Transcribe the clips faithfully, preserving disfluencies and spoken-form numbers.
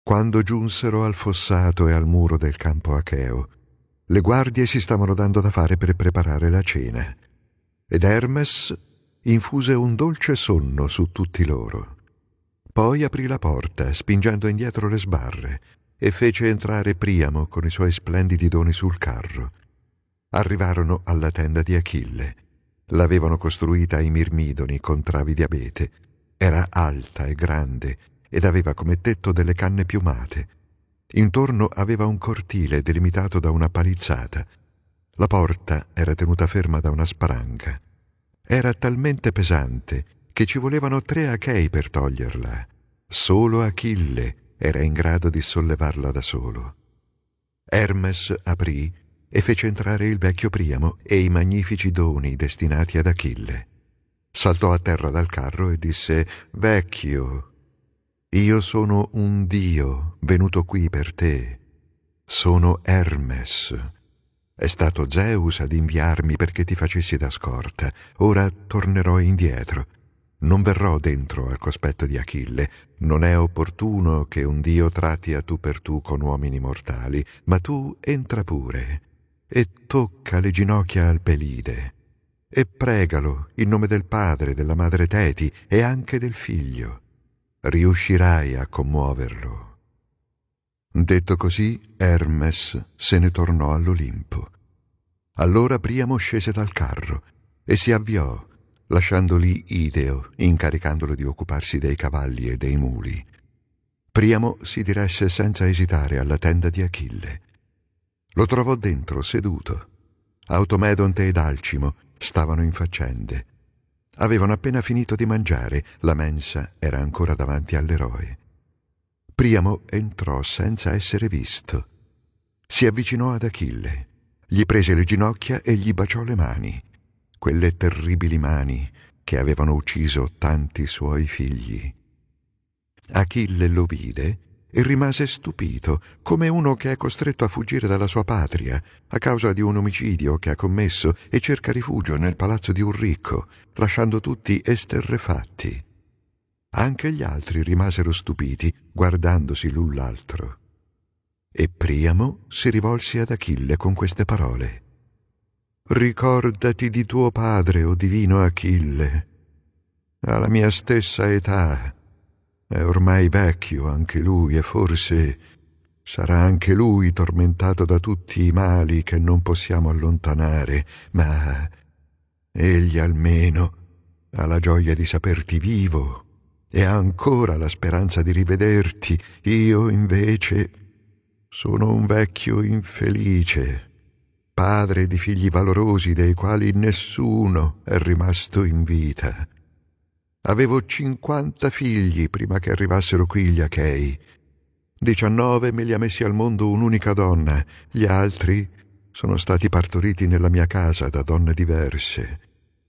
Quando giunsero al fossato e al muro del campo acheo, le guardie si stavano dando da fare per preparare la cena, ed Hermes infuse un dolce sonno su tutti loro. Poi aprì la porta, spingendo indietro le sbarre, e fece entrare Priamo con i suoi splendidi doni sul carro. Arrivarono alla tenda di Achille. L'avevano costruita ai Mirmidoni con travi di abete. Era alta e grande ed aveva come tetto delle canne piumate. Intorno aveva un cortile delimitato da una palizzata. La porta era tenuta ferma da una sparanca. Era talmente pesante che ci volevano tre achei per toglierla. Solo Achille era in grado di sollevarla da solo. Hermes aprì e fece entrare il vecchio Priamo e i magnifici doni destinati ad Achille. Saltò a terra dal carro e disse: «Vecchio, io sono un dio venuto qui per te. Sono Hermes. È stato Zeus ad inviarmi perché ti facessi da scorta. Ora tornerò indietro. Non verrò dentro al cospetto di Achille. Non è opportuno che un dio tratti a tu per tu con uomini mortali, ma tu entra pure e tocca le ginocchia al Pelide e pregalo in nome del padre, della madre Teti e anche del figlio. Riuscirai a commuoverlo». Detto così, Hermes se ne tornò all'Olimpo. Allora Priamo scese dal carro e si avviò, lasciando lì Ideo, incaricandolo di occuparsi dei cavalli e dei muli. Priamo si diresse senza esitare alla tenda di Achille. Lo trovò dentro, seduto. Automedonte ed Alcimo stavano in faccende. Avevano appena finito di mangiare, la mensa era ancora davanti all'eroe. Priamo entrò senza essere visto. Si avvicinò ad Achille, gli prese le ginocchia e gli baciò le mani, quelle terribili mani che avevano ucciso tanti suoi figli. Achille lo vide e rimase stupito, come uno che è costretto a fuggire dalla sua patria a causa di un omicidio che ha commesso e cerca rifugio nel palazzo di un ricco, lasciando tutti esterrefatti. Anche gli altri rimasero stupiti, guardandosi l'un l'altro. E Priamo si rivolse ad Achille con queste parole: «Ricordati di tuo padre, o divino Achille. Alla mia stessa età è ormai vecchio anche lui e forse sarà anche lui tormentato da tutti i mali che non possiamo allontanare, ma egli almeno ha la gioia di saperti vivo e ha ancora la speranza di rivederti. Io invece sono un vecchio infelice, padre di figli valorosi dei quali nessuno è rimasto in vita. Avevo cinquanta figli prima che arrivassero qui gli Achei. Diciannove me li ha messi al mondo un'unica donna, gli altri sono stati partoriti nella mia casa da donne diverse.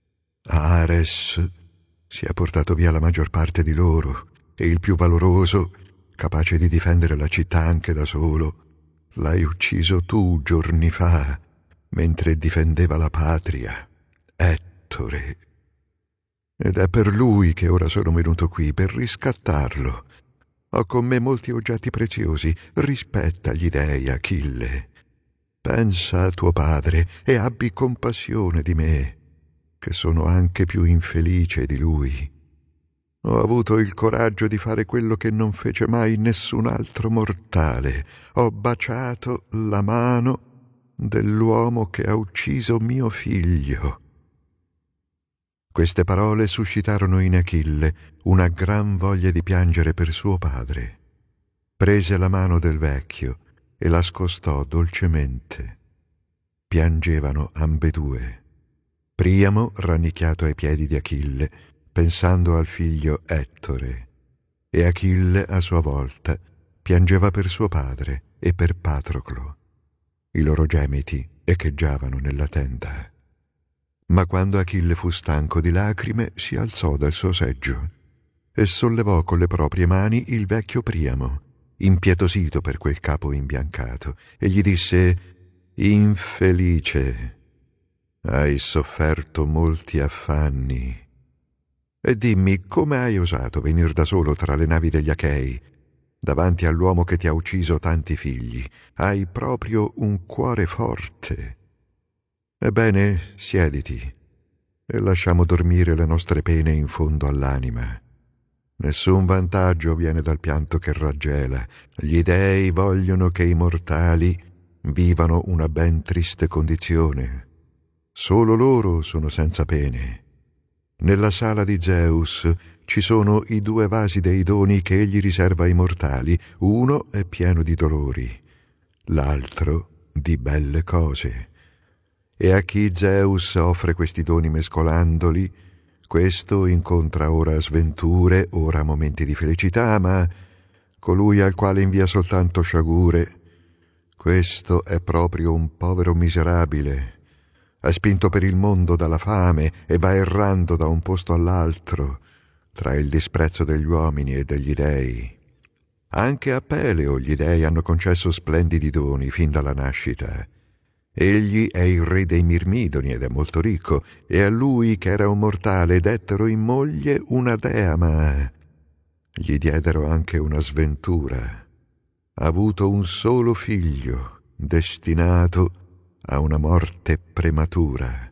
Ares si è portato via la maggior parte di loro e il più valoroso, capace di difendere la città anche da solo, l'hai ucciso tu giorni fa, mentre difendeva la patria, Ettore. Ed è per lui che ora sono venuto qui, per riscattarlo. Ho con me molti oggetti preziosi. Rispetta gli dei, Achille. Pensa a tuo padre e abbi compassione di me, che sono anche più infelice di lui. Ho avuto il coraggio di fare quello che non fece mai nessun altro mortale. Ho baciato la mano dell'uomo che ha ucciso mio figlio». Queste parole suscitarono in Achille una gran voglia di piangere per suo padre. Prese la mano del vecchio e la scostò dolcemente. Piangevano ambedue. Priamo rannicchiato ai piedi di Achille, pensando al figlio Ettore, e Achille a sua volta piangeva per suo padre e per Patroclo. I loro gemiti echeggiavano nella tenda. Ma quando Achille fu stanco di lacrime, si alzò dal suo seggio e sollevò con le proprie mani il vecchio Priamo, impietosito per quel capo imbiancato, e gli disse: «Infelice, hai sofferto molti affanni. E dimmi, come hai osato venir da solo tra le navi degli Achei? Davanti all'uomo che ti ha ucciso tanti figli, hai proprio un cuore forte. Ebbene, siediti e lasciamo dormire le nostre pene in fondo all'anima. Nessun vantaggio viene dal pianto che raggela. Gli dèi vogliono che i mortali vivano una ben triste condizione. Solo loro sono senza pene. Nella sala di Zeus ci sono i due vasi dei doni che egli riserva ai mortali. Uno è pieno di dolori, l'altro di belle cose. E a chi Zeus offre questi doni mescolandoli, questo incontra ora sventure, ora momenti di felicità, ma colui al quale invia soltanto sciagure, questo è proprio un povero miserabile. È spinto per il mondo dalla fame e va errando da un posto all'altro, tra il disprezzo degli uomini e degli dèi. Anche a Peleo gli dèi hanno concesso splendidi doni fin dalla nascita. Egli è il re dei Mirmidoni ed è molto ricco, e a lui, che era un mortale, dettero in moglie una dea, ma gli diedero anche una sventura. Ha avuto un solo figlio, destinato a una morte prematura.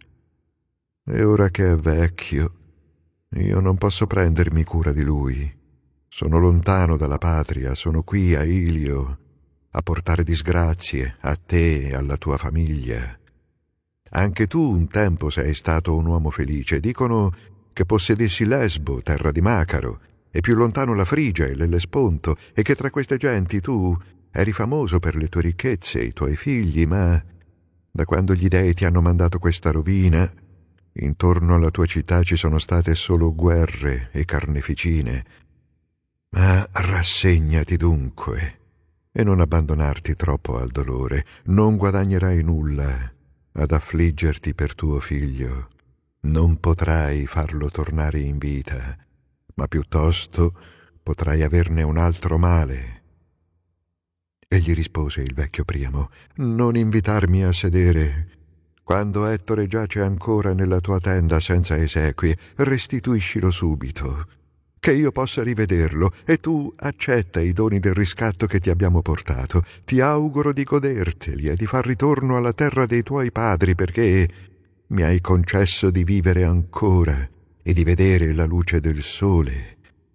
E ora che è vecchio, io non posso prendermi cura di lui. Sono lontano dalla patria, sono qui a Ilio, a portare disgrazie a te e alla tua famiglia. Anche tu un tempo sei stato un uomo felice. Dicono che possedessi Lesbo, terra di Macaro, e più lontano la Frigia e l'Ellesponto, e che tra queste genti tu eri famoso per le tue ricchezze e i tuoi figli, ma da quando gli dèi ti hanno mandato questa rovina, intorno alla tua città ci sono state solo guerre e carneficine. Ma rassegnati dunque e non abbandonarti troppo al dolore. Non guadagnerai nulla ad affliggerti per tuo figlio. Non potrai farlo tornare in vita, ma piuttosto potrai averne un altro male. E gli rispose il vecchio Priamo: non invitarmi a sedere. Quando Ettore giace ancora nella tua tenda senza esequie, restituiscilo subito, che io possa rivederlo, e tu accetta i doni del riscatto che ti abbiamo portato. Ti auguro di goderteli e di far ritorno alla terra dei tuoi padri, perché mi hai concesso di vivere ancora e di vedere la luce del sole.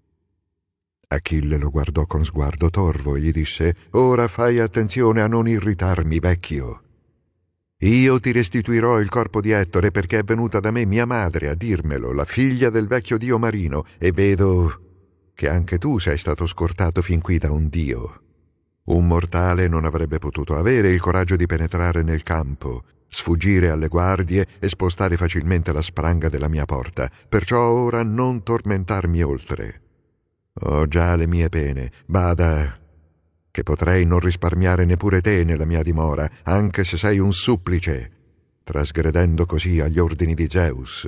Achille lo guardò con sguardo torvo e gli disse: ora fai attenzione a non irritarmi, vecchio. Io ti restituirò il corpo di Ettore perché è venuta da me mia madre a dirmelo, la figlia del vecchio dio marino, e vedo che anche tu sei stato scortato fin qui da un dio. Un mortale non avrebbe potuto avere il coraggio di penetrare nel campo, sfuggire alle guardie e spostare facilmente la spranga della mia porta, perciò ora non tormentarmi oltre. Ho già le mie pene, bada che potrei non risparmiare neppure te nella mia dimora, anche se sei un supplice, trasgredendo così agli ordini di Zeus.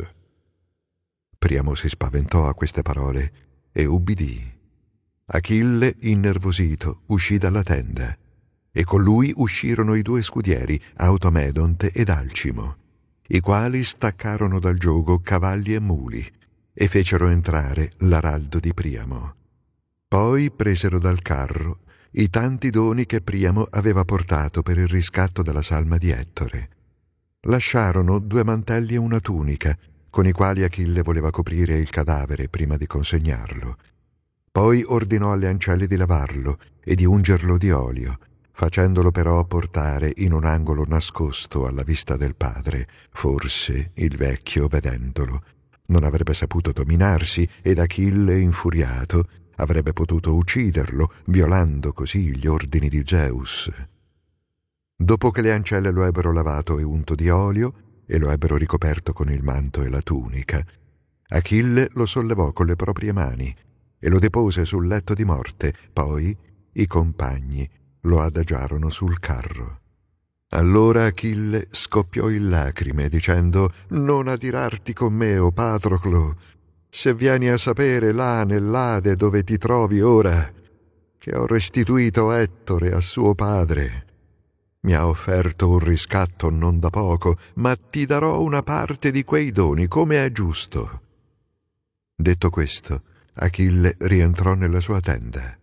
Priamo si spaventò a queste parole e ubbidì. Achille, innervosito, uscì dalla tenda, e con lui uscirono i due scudieri, Automedonte ed Alcimo, i quali staccarono dal giogo cavalli e muli e fecero entrare l'araldo di Priamo. Poi presero dal carro i tanti doni che Priamo aveva portato per il riscatto della salma di Ettore. Lasciarono due mantelli e una tunica, con i quali Achille voleva coprire il cadavere prima di consegnarlo. Poi ordinò alle ancelle di lavarlo e di ungerlo di olio, facendolo però portare in un angolo nascosto alla vista del padre. Forse il vecchio, vedendolo, non avrebbe saputo dominarsi ed Achille, infuriato, avrebbe potuto ucciderlo, violando così gli ordini di Zeus. Dopo che le ancelle lo ebbero lavato e unto di olio e lo ebbero ricoperto con il manto e la tunica, Achille lo sollevò con le proprie mani e lo depose sul letto di morte. Poi i compagni lo adagiarono sul carro. Allora Achille scoppiò in lacrime, dicendo: «Non adirarti con me, o Patroclo, se vieni a sapere là nell'Ade dove ti trovi ora, che ho restituito Ettore a suo padre. Mi ha offerto un riscatto non da poco, ma ti darò una parte di quei doni, come è giusto». Detto questo, Achille rientrò nella sua tenda.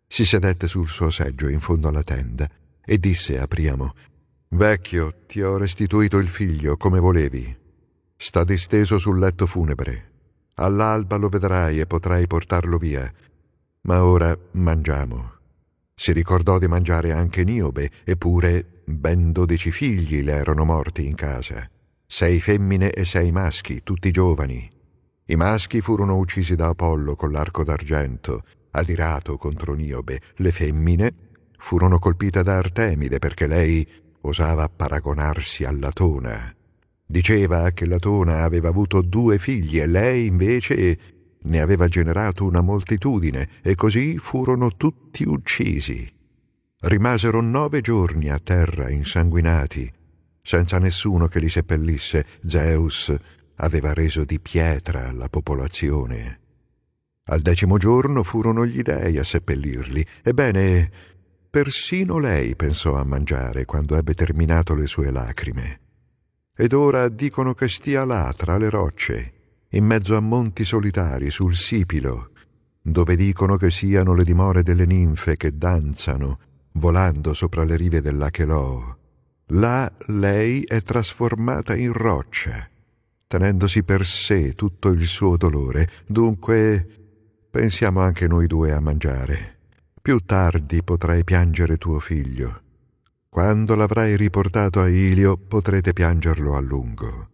Si sedette sul suo seggio in fondo alla tenda e disse a Priamo: «Vecchio, ti ho restituito il figlio come volevi. Sta disteso sul letto funebre. All'alba lo vedrai e potrai portarlo via. Ma ora mangiamo». Si ricordò di mangiare anche Niobe, eppure ben dodici figli le erano morti in casa. Sei femmine e sei maschi, tutti giovani. I maschi furono uccisi da Apollo con l'arco d'argento, adirato contro Niobe. Le femmine furono colpite da Artemide perché lei osava paragonarsi a Latona. Diceva che Latona aveva avuto due figli e lei invece ne aveva generato una moltitudine, e così furono tutti uccisi. Rimasero nove giorni a terra insanguinati, senza nessuno che li seppellisse. Zeus aveva reso di pietra la popolazione. Al decimo giorno furono gli dei a seppellirli. Ebbene, persino lei pensò a mangiare quando ebbe terminato le sue lacrime. Ed ora dicono che stia là tra le rocce, in mezzo a monti solitari sul Sipilo, dove dicono che siano le dimore delle ninfe che danzano, volando sopra le rive dell'Acheloo. Là lei è trasformata in roccia, tenendosi per sé tutto il suo dolore. Dunque pensiamo anche noi due a mangiare. Più tardi potrai piangere tuo figlio. Quando l'avrai riportato a Ilio potrete piangerlo a lungo».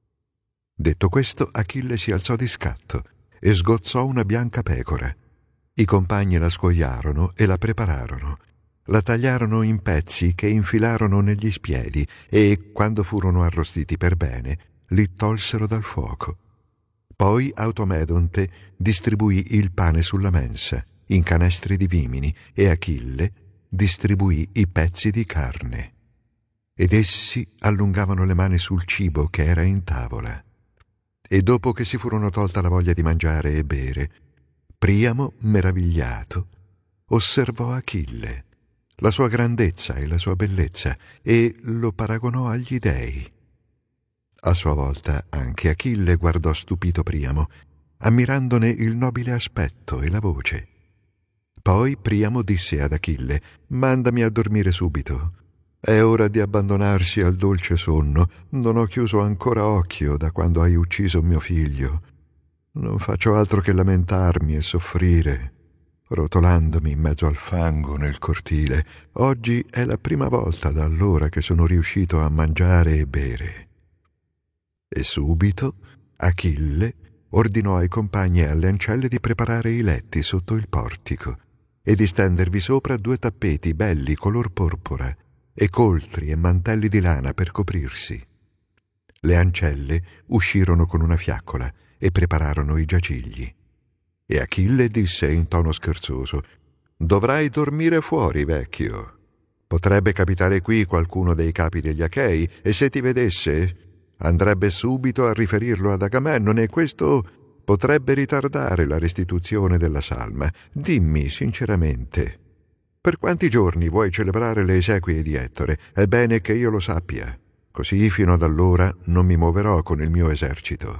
Detto questo, Achille si alzò di scatto e sgozzò una bianca pecora. I compagni la scuoiarono e la prepararono. La tagliarono in pezzi che infilarono negli spiedi e, quando furono arrostiti per bene, li tolsero dal fuoco. Poi Automedonte distribuì il pane sulla mensa, in canestri di vimini, e Achille distribuì i pezzi di carne. Ed essi allungavano le mani sul cibo che era in tavola. E dopo che si furono tolta la voglia di mangiare e bere, Priamo, meravigliato, osservò Achille, la sua grandezza e la sua bellezza, e lo paragonò agli dei. A sua volta anche Achille guardò stupito Priamo, ammirandone il nobile aspetto e la voce. Poi Priamo disse ad Achille: «Mandami a dormire subito. È ora di abbandonarsi al dolce sonno. Non ho chiuso ancora occhio da quando hai ucciso mio figlio. Non faccio altro che lamentarmi e soffrire, rotolandomi in mezzo al fango nel cortile. Oggi è la prima volta da allora che sono riuscito a mangiare e bere». E subito Achille ordinò ai compagni e alle ancelle di preparare i letti sotto il portico e di stendervi sopra due tappeti belli color porpora e coltri e mantelli di lana per coprirsi. Le ancelle uscirono con una fiaccola e prepararono i giacigli. E Achille disse in tono scherzoso: «Dovrai dormire fuori, vecchio. Potrebbe capitare qui qualcuno dei capi degli Achei, e se ti vedesse andrebbe subito a riferirlo ad Agamennone, e questo potrebbe ritardare la restituzione della salma. Dimmi sinceramente, per quanti giorni vuoi celebrare le esequie di Ettore? È bene che io lo sappia, così fino ad allora non mi muoverò con il mio esercito».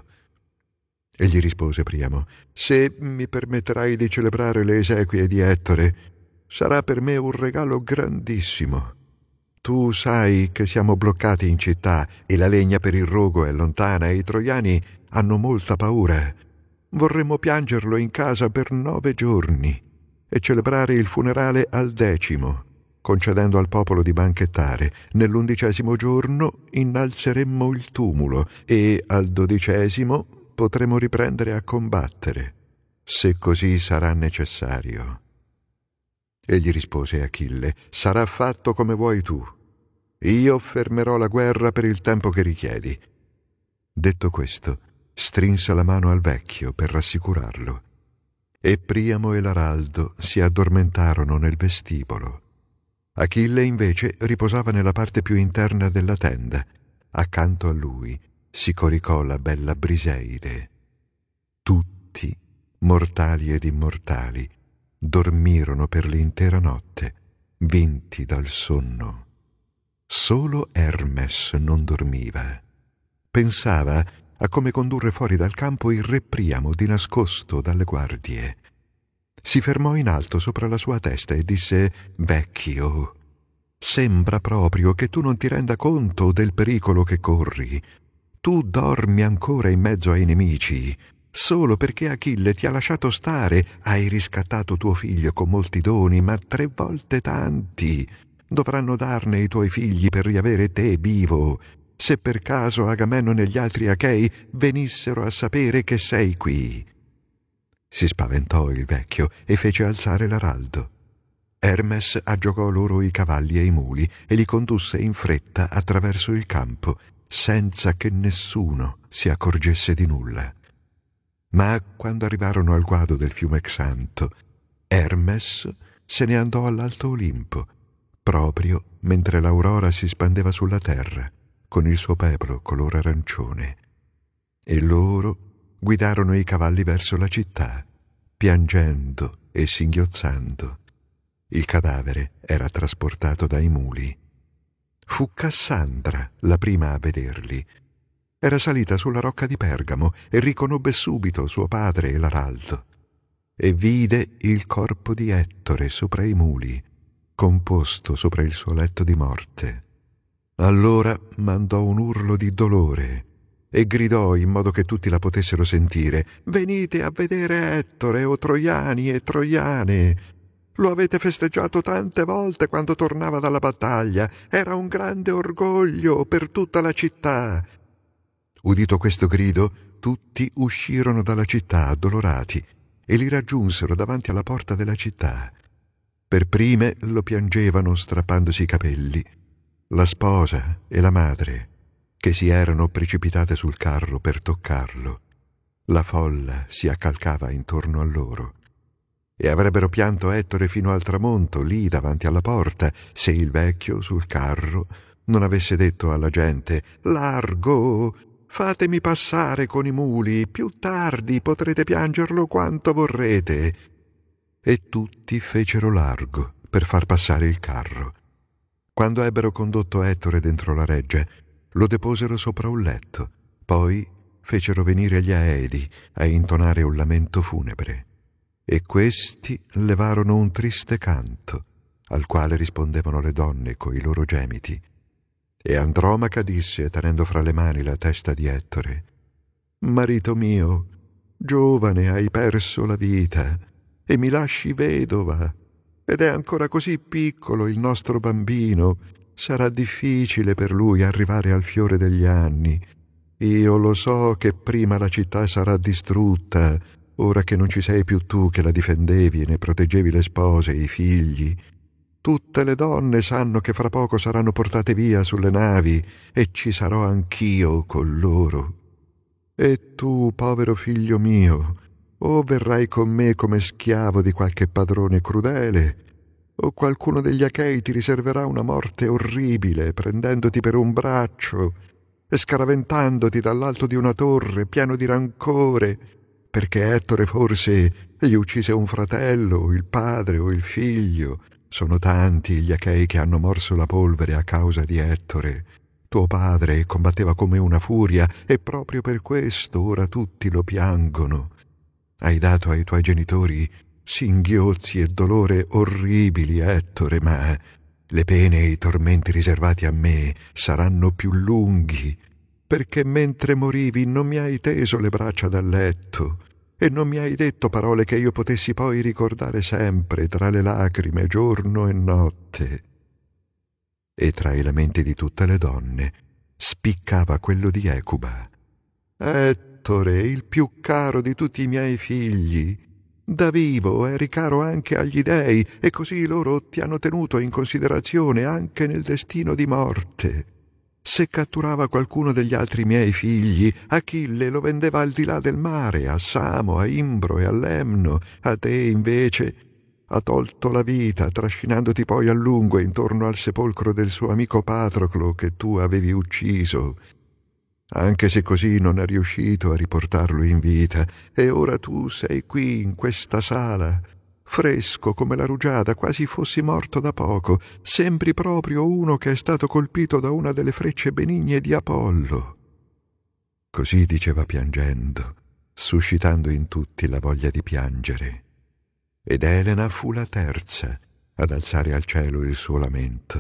E gli rispose Priamo: «Se mi permetterai di celebrare le esequie di Ettore, sarà per me un regalo grandissimo. Tu sai che siamo bloccati in città e la legna per il rogo è lontana e i troiani hanno molta paura. Vorremmo piangerlo in casa per nove giorni e celebrare il funerale al decimo, concedendo al popolo di banchettare. Nell'undicesimo giorno innalzeremmo il tumulo e al dodicesimo potremo riprendere a combattere, se così sarà necessario». E gli rispose Achille: «Sarà fatto come vuoi tu. Io fermerò la guerra per il tempo che richiedi». Detto questo, strinse la mano al vecchio per rassicurarlo. E Priamo e l'Araldo si addormentarono nel vestibolo. Achille invece riposava nella parte più interna della tenda. Accanto a lui si coricò la bella Briseide. Tutti, mortali ed immortali, dormirono per l'intera notte, vinti dal sonno. Solo Hermes non dormiva. Pensava a come condurre fuori dal campo il re Priamo di nascosto dalle guardie. si fermò in alto sopra la sua testa e disse: «Vecchio, sembra proprio che tu non ti renda conto del pericolo che corri. Tu dormi ancora in mezzo ai nemici. Solo perché Achille ti ha lasciato stare, hai riscattato tuo figlio con molti doni, ma tre volte tanti dovranno darne i tuoi figli per riavere te vivo, se per caso Agamennone e gli altri Achei venissero a sapere che sei qui». Si spaventò il vecchio e fece alzare l'araldo. Hermes aggiogò loro i cavalli e i muli e li condusse in fretta attraverso il campo, senza che nessuno si accorgesse di nulla. Ma quando arrivarono al guado del fiume Xanto, Hermes se ne andò all'alto Olimpo, proprio mentre l'aurora si spandeva sulla terra con il suo peplo color arancione. E loro guidarono i cavalli verso la città, piangendo e singhiozzando. Il cadavere era trasportato dai muli. Fu Cassandra la prima a vederli. Era salita sulla rocca di Pergamo e riconobbe subito suo padre e l'araldo. E vide il corpo di Ettore sopra i muli, composto sopra il suo letto di morte. Allora mandò un urlo di dolore e gridò in modo che tutti la potessero sentire: «Venite a vedere Ettore, o troiani e troiane! Lo avete festeggiato tante volte quando tornava dalla battaglia. Era un grande orgoglio per tutta la città». Udito questo grido, tutti uscirono dalla città addolorati e li raggiunsero davanti alla porta della città. Per prime lo piangevano strappandosi i capelli la sposa e la madre, che si erano precipitate sul carro per toccarlo. La folla si accalcava intorno a loro. E avrebbero pianto Ettore fino al tramonto, lì davanti alla porta, se il vecchio sul carro non avesse detto alla gente: «Largo! Fatemi passare con i muli, più tardi potrete piangerlo quanto vorrete». E tutti fecero largo per far passare il carro. Quando ebbero condotto Ettore dentro la reggia, lo deposero sopra un letto, poi fecero venire gli Aedi a intonare un lamento funebre. E questi levarono un triste canto, al quale rispondevano le donne coi loro gemiti. E Andromaca disse, tenendo fra le mani la testa di Ettore: «Marito mio, giovane hai perso la vita e mi lasci vedova, ed è ancora così piccolo il nostro bambino, sarà difficile per lui arrivare al fiore degli anni. Io lo so che prima la città sarà distrutta, ora che non ci sei più tu che la difendevi e ne proteggevi le spose e i figli. Tutte le donne sanno che fra poco saranno portate via sulle navi e ci sarò anch'io con loro. E tu, povero figlio mio, o verrai con me come schiavo di qualche padrone crudele, o qualcuno degli Achei ti riserverà una morte orribile, prendendoti per un braccio e scaraventandoti dall'alto di una torre pieno di rancore, perché Ettore forse gli uccise un fratello, il padre o il figlio. Sono tanti gli Achei che hanno morso la polvere a causa di Ettore. Tuo padre combatteva come una furia e proprio per questo ora tutti lo piangono. Hai dato ai tuoi genitori singhiozzi e dolore orribili, Ettore, ma le pene e i tormenti riservati a me saranno più lunghi, perché mentre morivi non mi hai teso le braccia dal letto e non mi hai detto parole che io potessi poi ricordare sempre tra le lacrime, giorno e notte». E tra i lamenti di tutte le donne spiccava quello di Ecuba. «Ettore, il più caro di tutti i miei figli, da vivo eri caro anche agli dei, e così loro ti hanno tenuto in considerazione anche nel destino di morte. Se catturava qualcuno degli altri miei figli, Achille lo vendeva al di là del mare, a Samo, a Imbro e a Lemno. A te invece ha tolto la vita, trascinandoti poi a lungo intorno al sepolcro del suo amico Patroclo che tu avevi ucciso. Anche se così non è riuscito a riportarlo in vita, e ora tu sei qui in questa sala, fresco come la rugiada, quasi fossi morto da poco. Sembri proprio uno che è stato colpito da una delle frecce benigne di Apollo». Così diceva piangendo, suscitando in tutti la voglia di piangere. ed Elena fu la terza ad alzare al cielo il suo lamento.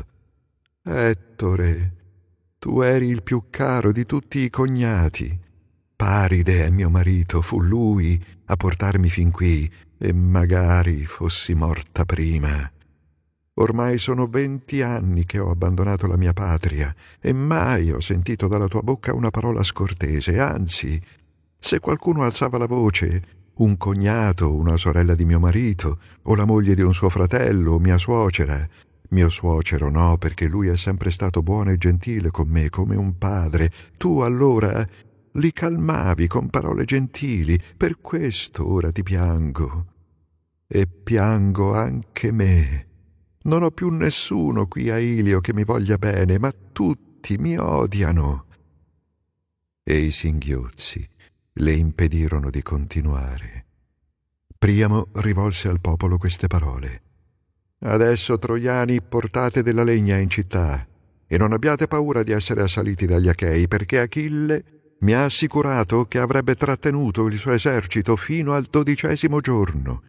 Ettore, tu eri il più caro di tutti i cognati. Paride è mio marito, fu lui a portarmi fin qui, e magari fossi morta prima. Ormai sono venti anni che ho abbandonato la mia patria e mai ho sentito dalla tua bocca una parola scortese, anzi, se qualcuno alzava la voce, un cognato, una sorella di mio marito, o la moglie di un suo fratello, o mia suocera, mio suocero no, perché lui è sempre stato buono e gentile con me, come un padre, tu allora li calmavi con parole gentili, per questo ora ti piango. E piango anche me. Non ho più nessuno qui a Ilio che mi voglia bene, ma tutti mi odiano. E i singhiozzi le impedirono di continuare. Priamo rivolse al popolo queste parole. Adesso, troiani, portate della legna in città e non abbiate paura di essere assaliti dagli Achei, perché Achille mi ha assicurato che avrebbe trattenuto il suo esercito fino al dodicesimo giorno.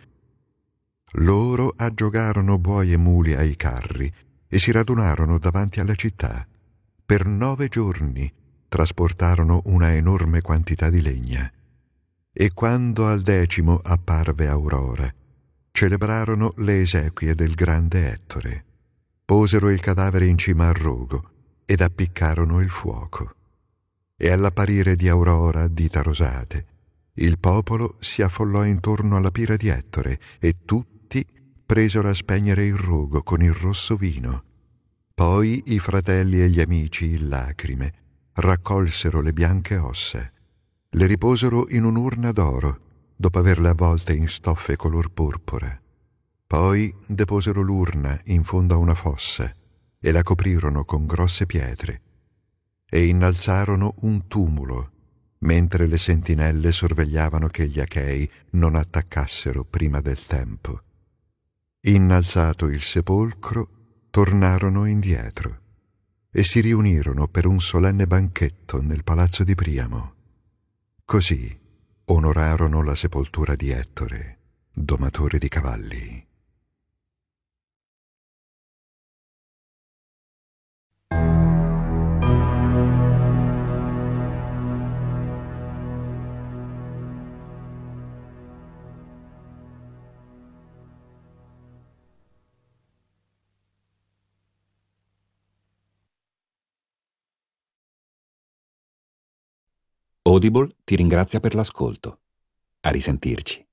Loro aggiogarono buoi e muli ai carri e si radunarono davanti alla città. Per nove giorni trasportarono una enorme quantità di legna. E quando al decimo apparve Aurora, celebrarono le esequie del grande Ettore. Posero il cadavere in cima al rogo ed appiccarono il fuoco. E all'apparire di Aurora, dita rosate, il popolo si affollò intorno alla pira di Ettore e tutti presero a spegnere il rogo con il rosso vino. Poi i fratelli e gli amici, in lacrime, raccolsero le bianche ossa, le riposero in un'urna d'oro, dopo averle avvolte in stoffe color porpora. Poi deposero l'urna in fondo a una fossa e la coprirono con grosse pietre e innalzarono un tumulo, mentre le sentinelle sorvegliavano che gli Achei non attaccassero prima del tempo. Innalzato il sepolcro, tornarono indietro e si riunirono per un solenne banchetto nel palazzo di Priamo. Così onorarono la sepoltura di Ettore, domatore di cavalli. Audible ti ringrazia per l'ascolto. A risentirci.